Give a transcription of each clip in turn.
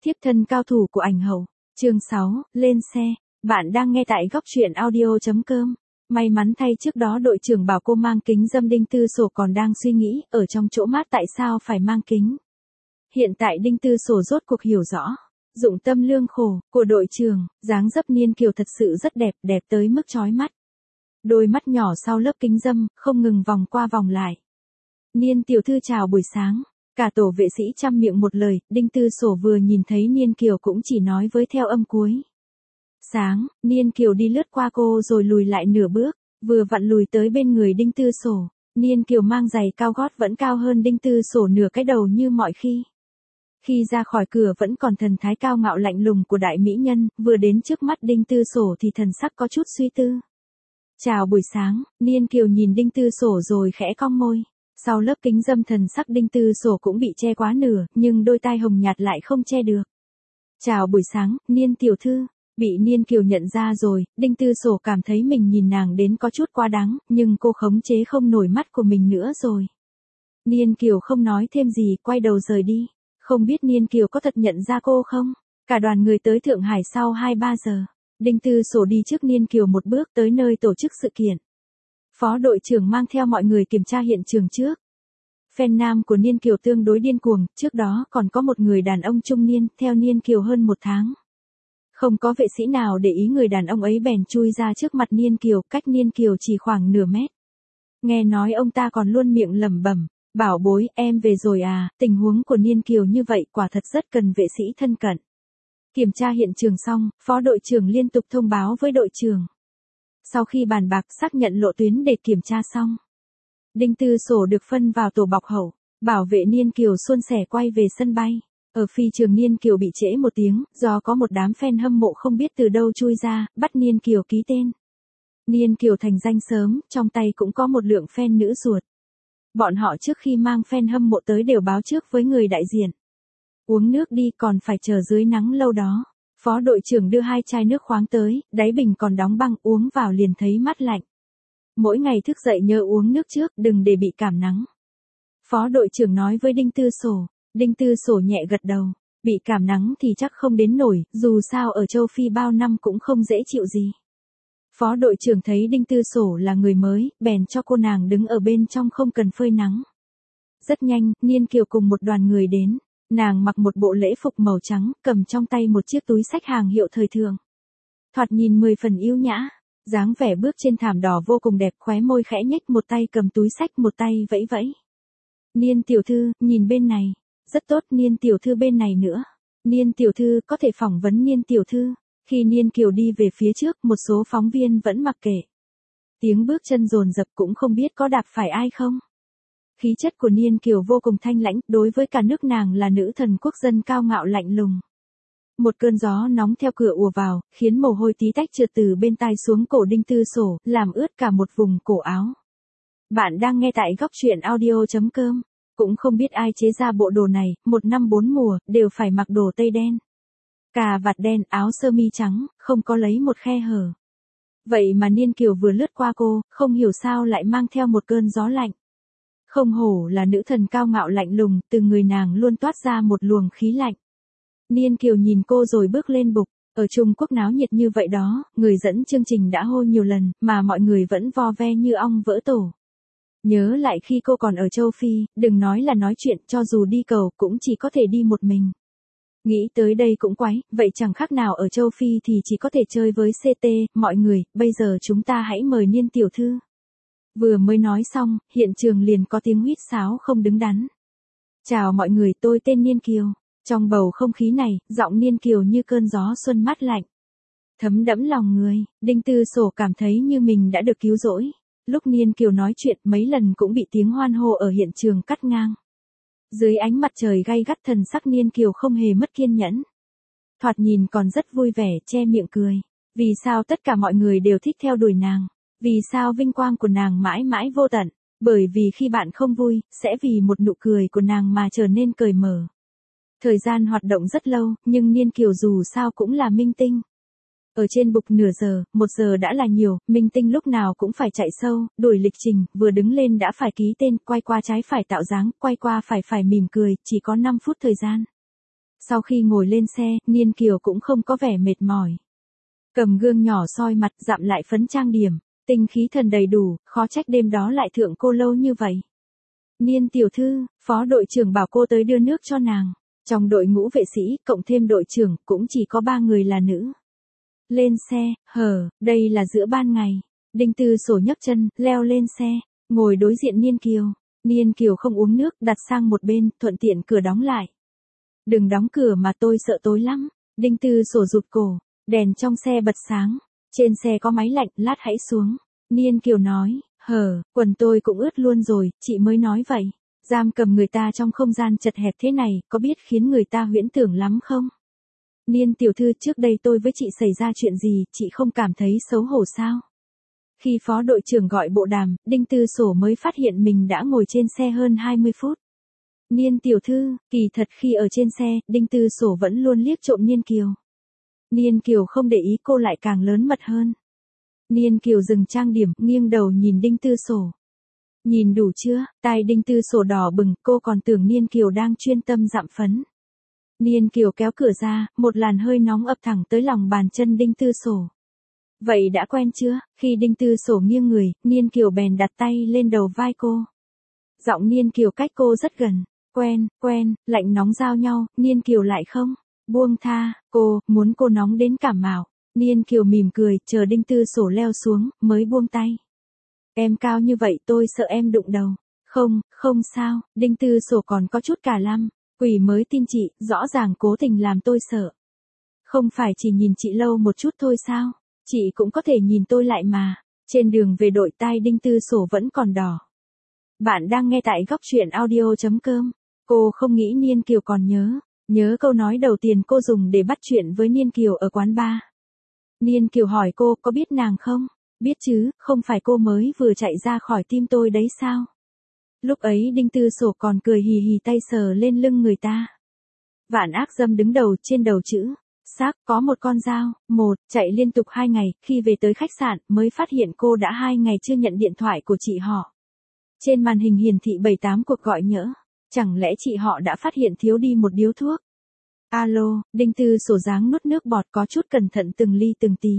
Thiếp thân cao thủ của ảnh hậu. Chương 6, lên xe. Bạn đang nghe tại góc truyện audio.com. May mắn thay trước đó đội trưởng bảo cô mang kính râm, Đinh Tư Sổ còn đang suy nghĩ ở trong chỗ mát tại sao phải mang kính. Hiện tại Đinh Tư Sổ rốt cuộc hiểu rõ dụng tâm lương khổ của đội trưởng. Dáng dấp Niên Kiều thật sự rất đẹp, đẹp tới mức chói mắt. Đôi mắt nhỏ sau lớp kính râm không ngừng vòng qua vòng lại. Niên tiểu thư chào buổi sáng. Cả tổ vệ sĩ chăm miệng một lời. Đinh Tư Sổ vừa nhìn thấy Niên Kiều cũng chỉ nói với theo âm cuối. Sáng. Niên Kiều đi lướt qua cô rồi lùi lại nửa bước, vừa vặn lùi tới bên người Đinh Tư Sổ. Niên Kiều mang giày cao gót vẫn cao hơn Đinh Tư Sổ nửa cái đầu như mọi khi. Khi ra khỏi cửa vẫn còn thần thái cao ngạo lạnh lùng của đại mỹ nhân, vừa đến trước mắt Đinh Tư Sổ thì thần sắc có chút suy tư. Chào buổi sáng. Niên Kiều nhìn Đinh Tư Sổ rồi khẽ cong môi. Sau lớp kính râm thần sắc Đinh Tư Sổ cũng bị che quá nửa, nhưng đôi tai hồng nhạt lại không che được. Chào buổi sáng, Niên tiểu thư. Bị Niên Kiều nhận ra rồi, Đinh Tư Sổ cảm thấy mình nhìn nàng đến có chút quá đáng, nhưng cô khống chế không nổi mắt của mình nữa rồi. Niên Kiều không nói thêm gì, quay đầu rời đi. Không biết Niên Kiều có thật nhận ra cô không? Cả đoàn người tới Thượng Hải sau 2-3 giờ. Đinh Tư Sổ đi trước Niên Kiều một bước tới nơi tổ chức sự kiện. Phó đội trưởng mang theo mọi người kiểm tra hiện trường trước. Fan nam của Niên Kiều tương đối điên cuồng, trước đó còn có một người đàn ông trung niên theo Niên Kiều hơn 1 tháng. Không có vệ sĩ nào để ý người đàn ông ấy bèn chui ra trước mặt Niên Kiều, cách Niên Kiều chỉ khoảng nửa mét. Nghe nói ông ta còn luôn miệng lẩm bẩm, bảo bối, em về rồi à, tình huống của Niên Kiều như vậy quả thật rất cần vệ sĩ thân cận. Kiểm tra hiện trường xong, phó đội trưởng liên tục thông báo với đội trưởng. Sau khi bàn bạc xác nhận lộ tuyến để kiểm tra xong, Đinh Tư Sổ được phân vào tổ bọc hậu, bảo vệ Niên Kiều suôn sẻ quay về sân bay. Ở phi trường Niên Kiều bị trễ 1 tiếng, do có một đám fan hâm mộ không biết từ đâu chui ra, bắt Niên Kiều ký tên. Niên Kiều thành danh sớm, trong tay cũng có một lượng fan nữ ruột. Bọn họ trước khi mang fan hâm mộ tới đều báo trước với người đại diện. Uống nước đi, còn phải chờ dưới nắng lâu đó. Phó đội trưởng đưa 2 chai nước khoáng tới, đáy bình còn đóng băng, uống vào liền thấy mát lạnh. Mỗi ngày thức dậy nhớ uống nước trước, đừng để bị cảm nắng. Phó đội trưởng nói với Đinh Tư Sổ. Đinh Tư Sổ nhẹ gật đầu. Bị cảm nắng thì chắc không đến nổi, dù sao ở châu Phi bao năm cũng không dễ chịu gì. Phó đội trưởng thấy Đinh Tư Sổ là người mới, bèn cho cô nàng đứng ở bên trong không cần phơi nắng. Rất nhanh, Niên Kiều cùng một đoàn người đến. Nàng mặc một bộ lễ phục màu trắng, cầm trong tay một chiếc túi xách hàng hiệu thời thượng. Thoạt nhìn 10 phần yêu nhã, dáng vẻ bước trên thảm đỏ vô cùng đẹp, khóe môi khẽ nhếch, một tay cầm túi xách, một tay vẫy vẫy. Niên tiểu thư, nhìn bên này. Rất tốt, Niên tiểu thư bên này nữa. Niên tiểu thư, có thể phỏng vấn Niên tiểu thư. Khi Niên Kiều đi về phía trước, một số phóng viên vẫn mặc kệ. Tiếng bước chân dồn dập, cũng không biết có đạp phải ai không. Khí chất của Niên Kiều vô cùng thanh lãnh, đối với cả nước nàng là nữ thần quốc dân cao ngạo lạnh lùng. Một cơn gió nóng theo cửa ùa vào, khiến mồ hôi tí tách trượt từ bên tai xuống cổ Đinh Tư Sổ, làm ướt cả một vùng cổ áo. Bạn đang nghe tại góc truyện audio.com. Cũng không biết ai chế ra bộ đồ này, 1 năm 4 mùa, đều phải mặc đồ tây đen. Cà vạt đen, áo sơ mi trắng, không có lấy một khe hở. Vậy mà Niên Kiều vừa lướt qua cô, không hiểu sao lại mang theo một cơn gió lạnh. Không hổ là nữ thần cao ngạo lạnh lùng, từ người nàng luôn toát ra một luồng khí lạnh. Niên Kiều nhìn cô rồi bước lên bục. Ở Trung Quốc náo nhiệt như vậy đó, người dẫn chương trình đã hô nhiều lần, mà mọi người vẫn vo ve như ong vỡ tổ. Nhớ lại khi cô còn ở châu Phi, đừng nói là nói chuyện, cho dù đi cầu cũng chỉ có thể đi một mình. Nghĩ tới đây cũng quái, vậy chẳng khác nào ở châu Phi thì chỉ có thể chơi với CT, mọi người, bây giờ chúng ta hãy mời Niên tiểu thư. Vừa mới nói xong, hiện trường liền có tiếng huýt sáo không đứng đắn. Chào mọi người, tôi tên Niên Kiều. Trong bầu không khí này, giọng Niên Kiều như cơn gió xuân mát lạnh. Thấm đẫm lòng người, Đinh Tư Sổ cảm thấy như mình đã được cứu rỗi. Lúc Niên Kiều nói chuyện mấy lần cũng bị tiếng hoan hô ở hiện trường cắt ngang. Dưới ánh mặt trời gay gắt, thần sắc Niên Kiều không hề mất kiên nhẫn. Thoạt nhìn còn rất vui vẻ, che miệng cười. Vì sao tất cả mọi người đều thích theo đuổi nàng? Vì sao vinh quang của nàng mãi mãi vô tận? Bởi vì khi bạn không vui, sẽ vì một nụ cười của nàng mà trở nên cởi mở. Thời gian hoạt động rất lâu, nhưng Niên Kiều dù sao cũng là minh tinh. Ở trên bục nửa giờ, 1 giờ đã là nhiều, minh tinh lúc nào cũng phải chạy sâu, đuổi lịch trình, vừa đứng lên đã phải ký tên, quay qua trái phải tạo dáng, quay qua phải mỉm cười, chỉ có 5 phút thời gian. Sau khi ngồi lên xe, Niên Kiều cũng không có vẻ mệt mỏi. Cầm gương nhỏ soi mặt, dặm lại phấn trang điểm, tinh khí thần đầy đủ, khó trách đêm đó lại thượng cô lâu như vậy. Niên tiểu thư, phó đội trưởng bảo cô tới đưa nước cho nàng. Trong đội ngũ vệ sĩ, cộng thêm đội trưởng, cũng chỉ có 3 người là nữ. Lên xe, đây là giữa ban ngày. Đinh Tư Sổ nhấc chân, leo lên xe, ngồi đối diện Niên Kiều. Niên Kiều không uống nước, đặt sang một bên, thuận tiện cửa đóng lại. Đừng đóng cửa mà tôi sợ tối lắm. Đinh Tư Sổ rụt cổ, đèn trong xe bật sáng. Trên xe có máy lạnh, lát hãy xuống. Niên Kiều nói, quần tôi cũng ướt luôn rồi, chị mới nói vậy. Giam cầm người ta trong không gian chật hẹp thế này, có biết khiến người ta huyễn tưởng lắm không? Niên tiểu thư, trước đây tôi với chị xảy ra chuyện gì, chị không cảm thấy xấu hổ sao? Khi phó đội trưởng gọi bộ đàm, Đinh Tư Sổ mới phát hiện mình đã ngồi trên xe hơn 20 phút. Niên tiểu thư, kỳ thật khi ở trên xe, Đinh Tư Sổ vẫn luôn liếc trộm Niên Kiều. Niên Kiều không để ý cô lại càng lớn mật hơn. Niên Kiều dừng trang điểm, nghiêng đầu nhìn Đinh Tư Sổ. Nhìn đủ chưa? Tai Đinh Tư Sổ đỏ bừng, cô còn tưởng Niên Kiều đang chuyên tâm dặm phấn. Niên Kiều kéo cửa ra, một làn hơi nóng ập thẳng tới lòng bàn chân Đinh Tư Sổ. Vậy đã quen chưa? Khi Đinh Tư Sổ nghiêng người, Niên Kiều bèn đặt tay lên đầu vai cô. Giọng Niên Kiều cách cô rất gần. Quen, lạnh nóng giao nhau, Niên Kiều lại không. Buông tha, muốn cô nóng đến cảm mạo. Niên Kiều mỉm cười, chờ Đinh Tư Sổ leo xuống, mới buông tay. Em cao như vậy tôi sợ em đụng đầu. Không sao, Đinh Tư Sổ còn có chút cả lăm. Quỷ mới tin chị, rõ ràng cố tình làm tôi sợ. Không phải chỉ nhìn chị lâu một chút thôi sao? Chị cũng có thể nhìn tôi lại mà. Trên đường về đội, tai Đinh Tư Sổ vẫn còn đỏ. Bạn đang nghe tại góc truyện audio.com. Cô không nghĩ Niên Kiều còn nhớ câu nói đầu tiên cô dùng để bắt chuyện với Niên Kiều ở quán bar. Niên Kiều hỏi cô có biết nàng không? Biết chứ, không phải cô mới vừa chạy ra khỏi tim tôi đấy sao? Lúc ấy Đinh Tư Sổ còn cười hì hì tay sờ lên lưng người ta. Vạn ác dâm đứng đầu trên đầu chữ xác có một con dao, chạy liên tục 2 ngày, khi về tới khách sạn mới phát hiện cô đã 2 ngày chưa nhận điện thoại của chị họ. Trên màn hình hiển thị 7-8 cuộc gọi nhỡ, chẳng lẽ chị họ đã phát hiện thiếu đi một điếu thuốc? Alo, Đinh Tư Sổ dáng nuốt nước bọt có chút cẩn thận từng ly từng tí.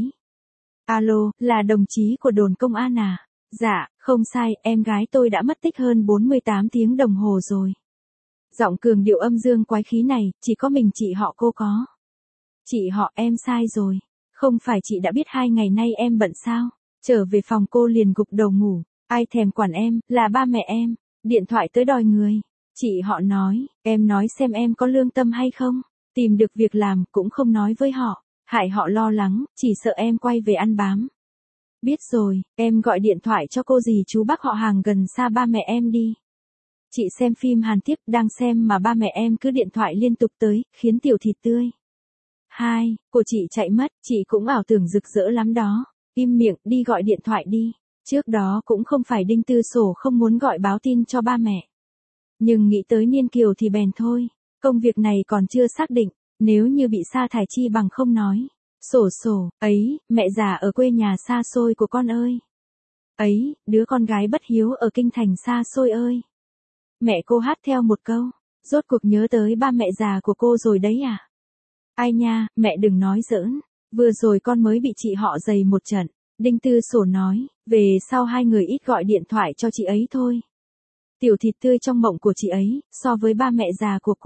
Alo, là đồng chí của đồn công an à? Dạ, không sai, em gái tôi đã mất tích hơn 48 tiếng đồng hồ rồi. Giọng cường điệu âm dương quái khí này, chỉ có mình chị họ cô có. Chị họ em sai rồi. Không phải chị đã biết 2 ngày nay em bận sao? Trở về phòng cô liền gục đầu ngủ. Ai thèm quản em, là ba mẹ em. Điện thoại tới đòi người. Chị họ nói, em nói xem em có lương tâm hay không? Tìm được việc làm cũng không nói với họ. Hại họ lo lắng, chỉ sợ em quay về ăn bám. Biết rồi, em gọi điện thoại cho cô dì chú bác họ hàng gần xa ba mẹ em đi. Chị xem phim Hàn tiếp, đang xem mà ba mẹ em cứ điện thoại liên tục tới, khiến tiểu thịt tươi. 2, cô chị chạy mất, chị cũng ảo tưởng rực rỡ lắm đó. Im miệng, đi gọi điện thoại đi. Trước đó cũng không phải Đinh Tư Sổ không muốn gọi báo tin cho ba mẹ. Nhưng nghĩ tới Niên Kiều thì bèn thôi. Công việc này còn chưa xác định, nếu như bị sa thải chi bằng không nói. Sổ, ấy, mẹ già ở quê nhà xa xôi của con ơi. Ấy, đứa con gái bất hiếu ở kinh thành xa xôi ơi. Mẹ cô hát theo một câu, rốt cuộc nhớ tới ba mẹ già của cô rồi đấy à? Ai nha, mẹ đừng nói giỡn, vừa rồi con mới bị chị họ giày một trận. Đinh Tư Sổ nói, về sau 2 người ít gọi điện thoại cho chị ấy thôi. Tiểu thịt tươi trong mộng của chị ấy, so với ba mẹ già của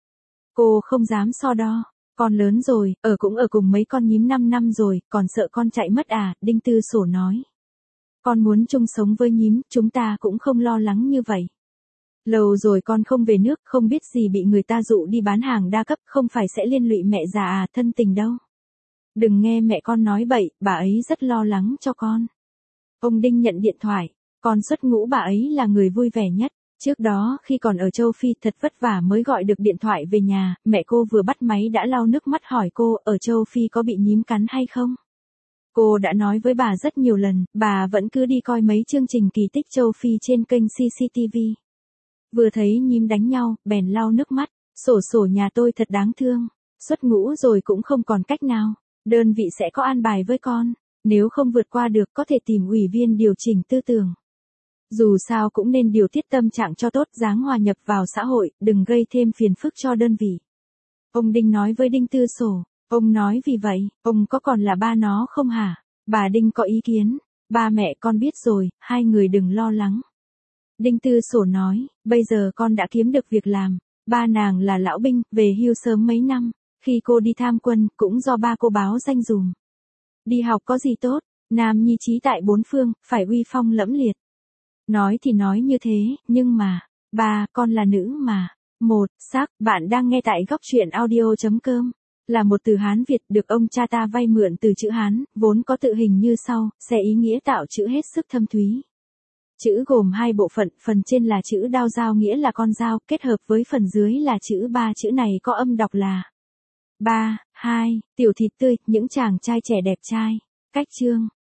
cô không dám so đo. Con lớn rồi, cũng ở cùng mấy con nhím 5 năm rồi, còn sợ con chạy mất à? Đinh Tư Sổ nói. Con muốn chung sống với nhím, chúng ta cũng không lo lắng như vậy. Lâu rồi con không về nước, không biết gì bị người ta dụ đi bán hàng đa cấp, không phải sẽ liên lụy mẹ già à, thân tình đâu. Đừng nghe mẹ con nói bậy, bà ấy rất lo lắng cho con. Ông Đinh nhận điện thoại, con xuất ngũ bà ấy là người vui vẻ nhất. Trước đó, khi còn ở châu Phi thật vất vả mới gọi được điện thoại về nhà, mẹ cô vừa bắt máy đã lau nước mắt hỏi cô, ở châu Phi có bị nhím cắn hay không? Cô đã nói với bà rất nhiều lần, bà vẫn cứ đi coi mấy chương trình kỳ tích châu Phi trên kênh CCTV. Vừa thấy nhím đánh nhau, bèn lau nước mắt, sổ nhà tôi thật đáng thương. Xuất ngũ rồi cũng không còn cách nào, đơn vị sẽ có an bài với con, nếu không vượt qua được có thể tìm ủy viên điều chỉnh tư tưởng. Dù sao cũng nên điều tiết tâm trạng cho tốt, dáng hòa nhập vào xã hội, đừng gây thêm phiền phức cho đơn vị. Ông Đinh nói với Đinh Tư Sổ. Ông nói vì vậy, ông có còn là ba nó không hả? Bà Đinh có ý kiến. Ba mẹ con biết rồi, hai người đừng lo lắng. Đinh Tư Sổ nói, bây giờ con đã kiếm được việc làm. Ba nàng là lão binh, về hưu sớm mấy năm. Khi cô đi tham quân, cũng do ba cô báo danh dùm. Đi học có gì tốt, nam nhi trí tại bốn phương, phải uy phong lẫm liệt. Nói thì nói như thế, nhưng mà, ba, con là nữ mà. Một, xác, bạn đang nghe tại góc truyện audio.com. Là một từ Hán Việt được ông cha ta vay mượn từ chữ Hán, vốn có tự hình như sau, sẽ ý nghĩa tạo chữ hết sức thâm thúy. Chữ gồm hai bộ phận, phần trên là chữ đao dao nghĩa là con dao, kết hợp với phần dưới là chữ ba, chữ này có âm đọc là 3, 2, tiểu thịt tươi, những chàng trai trẻ đẹp trai. Cách chương